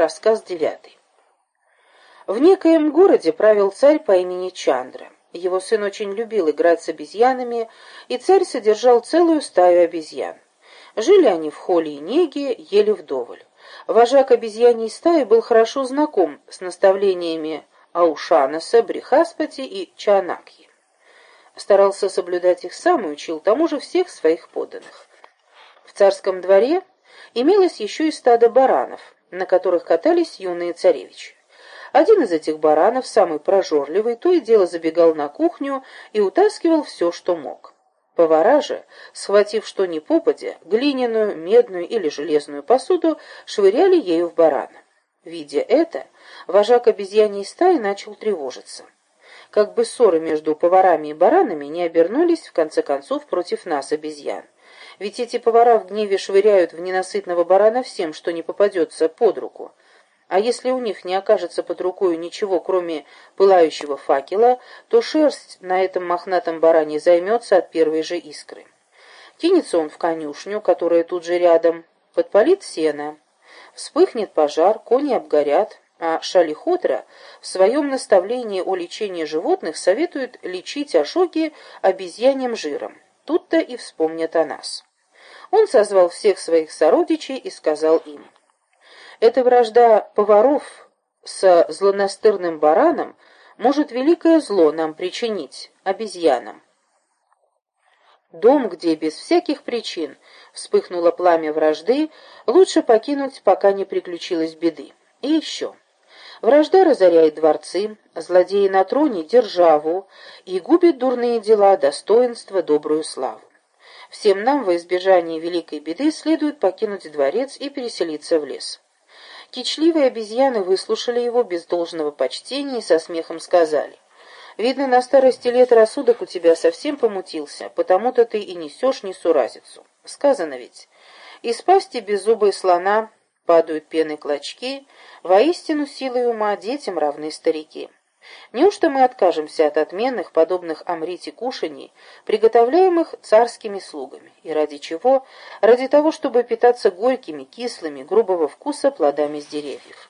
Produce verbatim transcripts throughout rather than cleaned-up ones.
Рассказ девятый. В некоем городе правил царь по имени Чандра. Его сын очень любил играть с обезьянами, и царь содержал целую стаю обезьян. Жили они в холе и неге, ели вдоволь. Вожак обезьяньей стаи был хорошо знаком с наставлениями Аушанаса, Брихаспати и Чанакьи. Старался соблюдать их сам и учил тому же всех своих подданных. В царском дворе имелось еще и стадо баранов, на которых катались юные царевичи. Один из этих баранов, самый прожорливый, то и дело забегал на кухню и утаскивал все, что мог. Повара же, схватив что ни попадя, глиняную, медную или железную посуду, швыряли ею в барана. Видя это, вожак обезьяньей стаи начал тревожиться. Как бы ссоры между поварами и баранами не обернулись, в конце концов, против нас, обезьян. Ведь эти повара в гневе швыряют в ненасытного барана всем, что не попадется под руку. А если у них не окажется под рукой ничего, кроме пылающего факела, то шерсть на этом мохнатом баране займется от первой же искры. Кинется он в конюшню, которая тут же рядом, подпалит сено. Вспыхнет пожар, кони обгорят, а Шалихотра в своем наставлении о лечении животных советует лечить ожоги обезьяньим жиром. Тут-то и вспомнят о нас. Он созвал всех своих сородичей и сказал им: «Эта вражда поваров со злонастырным бараном может великое зло нам причинить, обезьянам». Дом, где без всяких причин вспыхнуло пламя вражды, лучше покинуть, пока не приключилось беды. И еще. Вражда разоряет дворцы, злодеи на троне — державу, и губит дурные дела, достоинство, добрую славу. Всем нам во избежание великой беды следует покинуть дворец и переселиться в лес. Кичливые обезьяны выслушали его без должного почтения и со смехом сказали: «Видно, на старости лет рассудок у тебя совсем помутился, потому-то ты и несешь несуразицу. Сказано ведь: из пасти беззубой слона падают пены клочки, воистину силой ума детям равны старики». Неужто мы откажемся от отменных, подобных омрите кушаний, приготовляемых царскими слугами? И ради чего? Ради того, чтобы питаться горькими, кислыми, грубого вкуса плодами с деревьев.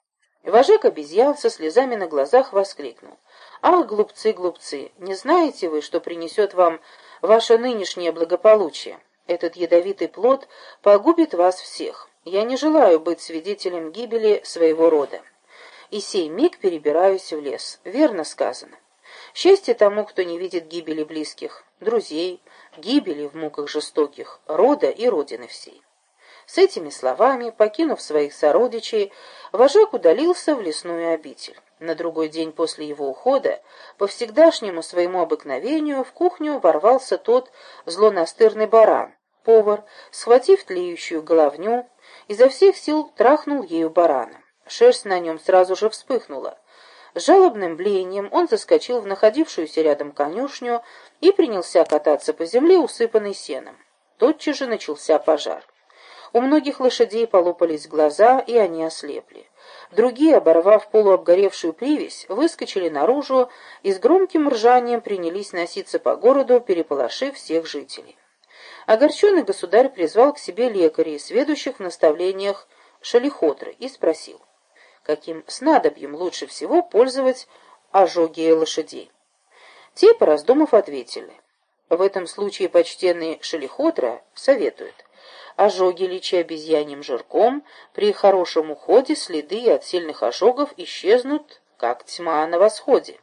Вожак обезьян со слезами на глазах воскликнул: «Ах, глупцы, глупцы, не знаете вы, что принесет вам ваше нынешнее благополучие? Этот ядовитый плод погубит вас всех. Я не желаю быть свидетелем гибели своего рода. И сей миг перебираюсь в лес. Верно сказано. Счастье тому, кто не видит гибели близких, друзей, гибели в муках жестоких, рода и родины всей». С этими словами, покинув своих сородичей, вожак удалился в лесную обитель. На другой день после его ухода, по всегдашнему своему обыкновению, в кухню ворвался тот злонастырный баран. Повар, схватив тлеющую головню, изо всех сил трахнул ею барана. Шерсть на нем сразу же вспыхнула. С жалобным блеянием он заскочил в находившуюся рядом конюшню и принялся кататься по земле, усыпанной сеном. Тотчас же начался пожар. У многих лошадей полопались глаза, и они ослепли. Другие, оборвав полуобгоревшую привязь, выскочили наружу и с громким ржанием принялись носиться по городу, переполошив всех жителей. Огорченный государь призвал к себе лекарей, сведущих в наставлениях Шалихотры, и спросил: каким снадобьем лучше всего пользовать ожоги лошадей? Те, пораздумав, ответили: в этом случае почтенный Шалихотра советует: ожоги лечи обезьяньим жирком, при хорошем уходе следы от сильных ожогов исчезнут, как тьма на восходе.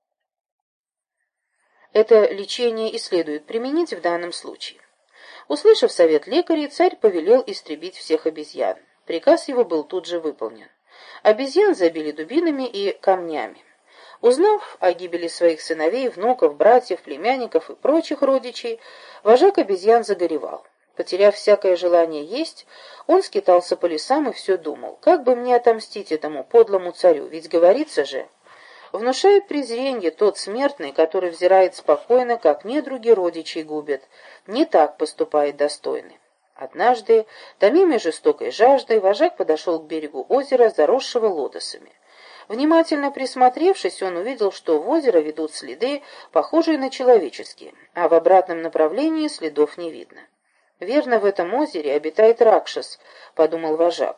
Это лечение и следует применить в данном случае. Услышав совет лекарей, царь повелел истребить всех обезьян. Приказ его был тут же выполнен. Обезьян забили дубинами и камнями. Узнав о гибели своих сыновей, внуков, братьев, племянников и прочих родичей, вожак обезьян загоревал. Потеряв всякое желание есть, он скитался по лесам и все думал: как бы мне отомстить этому подлому царю, ведь говорится же: внушает презренье тот смертный, который взирает спокойно, как недруги родичей губят, не так поступает достойный. Однажды, томимый жестокой жаждой, вожак подошел к берегу озера, заросшего лотосами. Внимательно присмотревшись, он увидел, что в озеро ведут следы, похожие на человеческие, а в обратном направлении следов не видно. «Верно, в этом озере обитает Ракшас», — подумал вожак.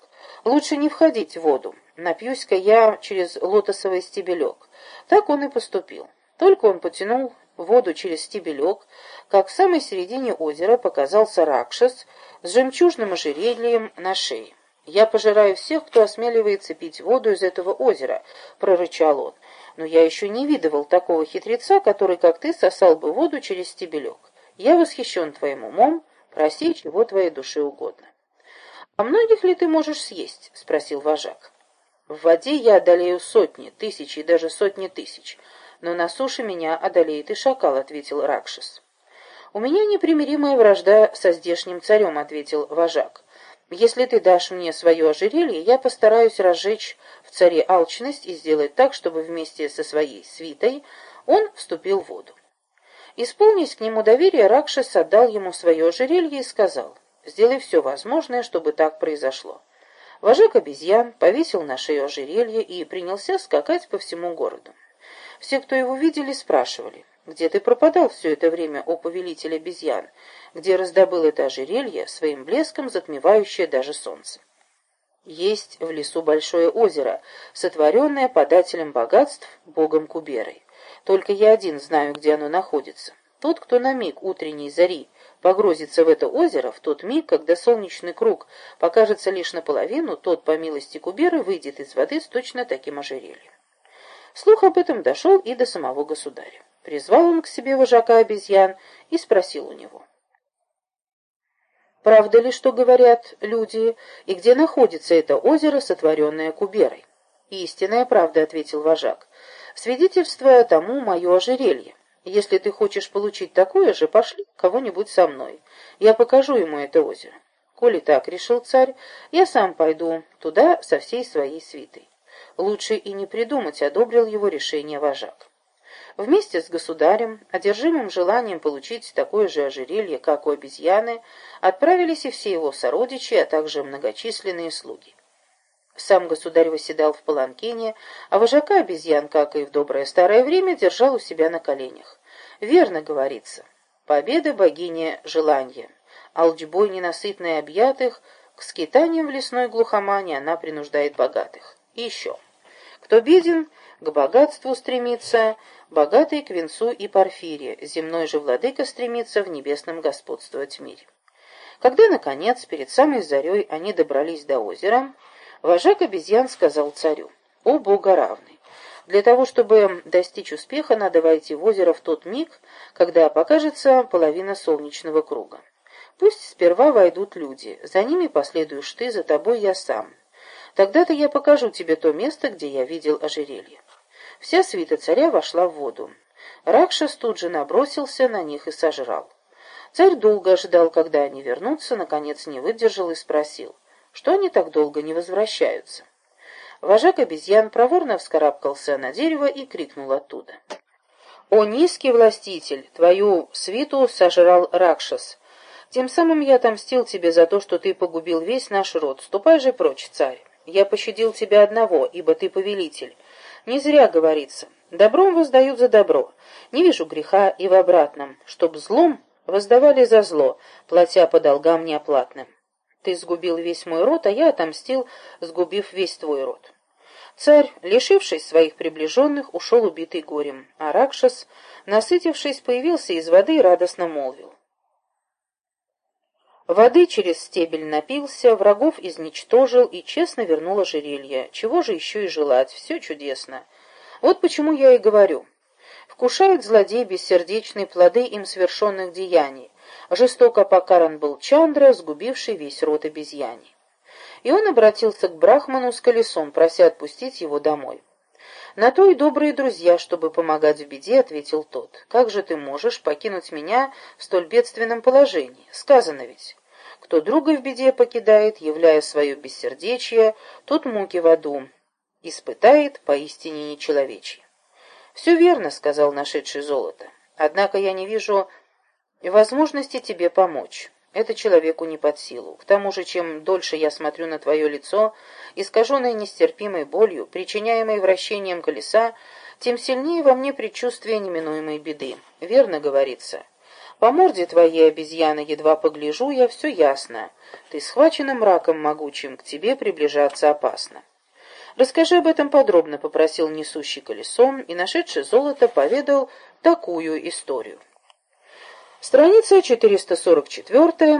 Лучше не входить в воду. Напьюсь-ка я через лотосовый стебелек». Так он и поступил. Только он потянул воду через стебелек, как в самой середине озера показался Ракшас с жемчужным ожерельем на шее. «Я пожираю всех, кто осмеливается пить воду из этого озера», — прорычал он. «Но я еще не видывал такого хитреца, который, как ты, сосал бы воду через стебелек. Я восхищен твоим умом, проси, чего твоей душе угодно». «А многих ли ты можешь съесть?» — спросил вожак. «В воде я одолею сотни, тысячи и даже сотни тысяч, но на суше меня одолеет и шакал», — ответил Ракшас. «У меня непримиримая вражда со здешним царем», — ответил вожак. «Если ты дашь мне свое ожерелье, я постараюсь разжечь в царе алчность и сделать так, чтобы вместе со своей свитой он вступил в воду». Исполнив к нему доверие, Ракшас отдал ему свое ожерелье и сказал: «Сделай все возможное, чтобы так произошло». Вожак обезьян повесил на шею ожерелье и принялся скакать по всему городу. Все, кто его видели, спрашивали: «Где ты пропадал все это время, о повелитель обезьян? Где раздобыл это ожерелье, своим блеском затмевающее даже солнце?» «Есть в лесу большое озеро, сотворенное подателем богатств, богом Куберой. Только я один знаю, где оно находится. Тот, кто на миг утренней зари погрузится в это озеро, в тот миг, когда солнечный круг покажется лишь наполовину, тот, по милости Куберы, выйдет из воды с точно таким ожерельем». Слух об этом дошел и до самого государя. Призвал он к себе вожака обезьян и спросил у него: «Правда ли, что говорят люди, и где находится это озеро, сотворенное Куберой?» «Истинная правда», — ответил вожак. «Свидетельство тому мое ожерелье. Если ты хочешь получить такое же, пошли кого-нибудь со мной. Я покажу ему это озеро». «Коли так, — решил царь, — я сам пойду туда со всей своей свитой». Лучше и не придумать, одобрил его решение вожак. Вместе с государем, одержимым желанием получить такое же ожерелье, как у обезьяны, отправились и все его сородичи, а также многочисленные слуги. Сам государь восседал в паланкине, а вожака обезьян, как и в доброе старое время, держал у себя на коленях. Верно говорится: «Победа богине желанья, алчбой ненасытной объятых, к скитаниям в лесной глухомане она принуждает богатых». И еще: «Кто беден, к богатству стремится, богатый к венцу и порфире, земной же владыка стремится в небесном господствовать в мире». Когда, наконец, перед самой зарей они добрались до озера, вожак обезьян сказал царю: «О богоравный, для того, чтобы достичь успеха, надо войти в озеро в тот миг, когда покажется половина солнечного круга. Пусть сперва войдут люди, за ними последуешь ты, за тобой я сам. Тогда-то я покажу тебе то место, где я видел ожерелье». Вся свита царя вошла в воду. Ракшас тут же набросился на них и сожрал. Царь долго ожидал, когда они вернутся, наконец не выдержал и спросил: «Что они так долго не возвращаются?» Вожак обезьян проворно вскарабкался на дерево и крикнул оттуда: «О низкий властитель, твою свиту сожрал Ракшас. Тем самым я отомстил тебе за то, что ты погубил весь наш род. Ступай же прочь, царь. Я пощадил тебя одного, ибо ты повелитель. Не зря говорится: добром воздают за добро. Не вижу греха и в обратном, чтоб злом воздавали за зло, платя по долгам неоплатным. Ты сгубил весь мой род, а я отомстил, сгубив весь твой род». Царь, лишившись своих приближенных, ушел убитый горем, а Ракшас, насытившись, появился из воды и радостно молвил: «Воды через стебель напился, врагов изничтожил и честно вернул ожерелье. Чего же еще и желать? Все чудесно. Вот почему я и говорю: вкушает злодей бессердечные плоды им свершенных деяний. Жестоко покаран был Чандра, сгубивший весь род обезьяний». И он обратился к Брахману с колесом, прося отпустить его домой. «На то и добрые друзья, чтобы помогать в беде», — ответил тот. «Как же ты можешь покинуть меня в столь бедственном положении? Сказано ведь: кто друга в беде покидает, являя свое бессердечие, тот муки в аду испытает поистине нечеловечье». «Все верно», — сказал нашедший золото. «Однако я не вижу возможности тебе помочь. Это человеку не под силу. К тому же, чем дольше я смотрю на твое лицо, искаженное нестерпимой болью, причиняемой вращением колеса, тем сильнее во мне предчувствие неминуемой беды. Верно говорится: По морде твоей, обезьяна, едва погляжу я, все ясно. Ты схвачена мраком могучим, к тебе приближаться опасно. «Расскажи об этом подробно», — попросил несущий колесом, и, нашедший золото, поведал такую историю. Страница четыреста сорок четыре.